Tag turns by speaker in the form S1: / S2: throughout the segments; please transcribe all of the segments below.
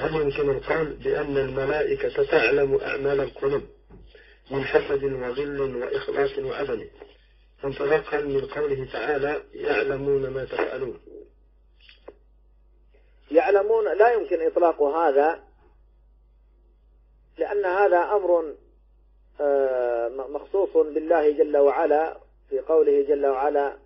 S1: هل يمكن القول بأن الملائكة تعلم أعمال القلوب من حسد وغل وإخلاص وعدل انطلاقا من قوله تعالى يعلمون ما تفعلون؟
S2: يعلمون لا يمكن إطلاق هذا، لأن هذا أمر مخصوص بالله جل وعلا في قوله جل وعلا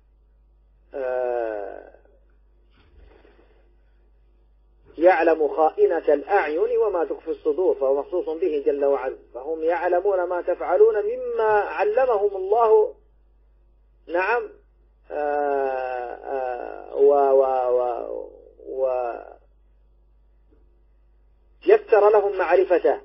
S2: يعلم خائنة الأعين وما تخفي الصدور، فهو مخصوص به جل وعلا. فهم يعلمون ما تفعلون مما علمهم الله، نعم، ويسر لهم معرفته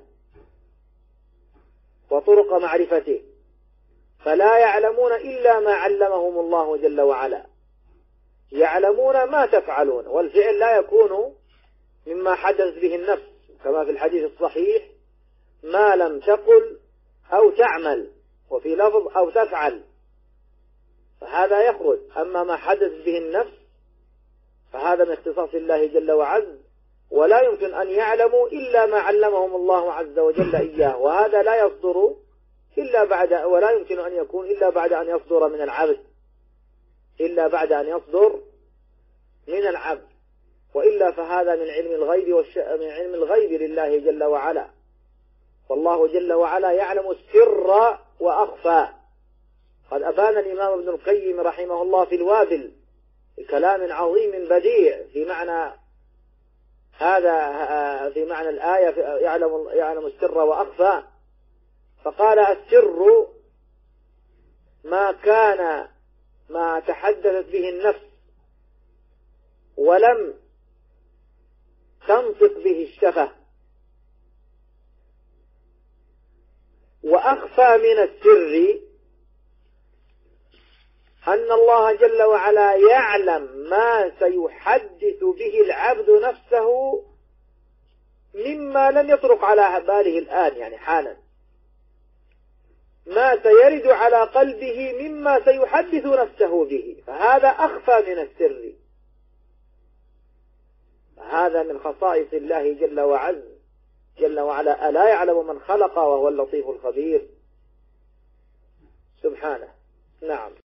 S2: وطرق معرفته، فلا يعلمون إلا ما علمهم الله جل وعلا. يعلمون ما تفعلون، والفعل لا يكون مما حدث به النفس، كما في الحديث الصحيح ما لم تقل أو تعمل، وفي لفظ أو تفعل، فهذا يخرج. أما ما حدث به النفس فهذا من اختصاص الله جل وعز، ولا يمكن أن يعلموا إلا ما علمهم الله عز وجل إياه، وهذا لا يصدر إلا بعد، ولا يمكن أن يكون إلا بعد أن يصدر من العبد، إلا بعد أن يصدر من العبد، وإلا فهذا من علم الغيب من علم الغيب لله جل وعلا. والله جل وعلا يعلم السر وأخفى. قد أبان الإمام ابن القيم رحمه الله في الوابل بكلام عظيم بديع في معنى هذا، في معنى الآية يعلم السر وأخفى. فقال السر ما تحدثت به النفس ولم تنطق به الشفة، وأخفى من السر أن الله جل وعلا يعلم ما سيحدث به العبد نفسه مما لم يطرق على باله الآن، يعني حالا، ما سيرد على قلبه مما سيحدث نفسه به، فهذا أخفى من السر. هذا من خصائص الله جل وعز جل وعلا. ألا يعلم من خلق وهو اللطيف الخبير سبحانه. نعم.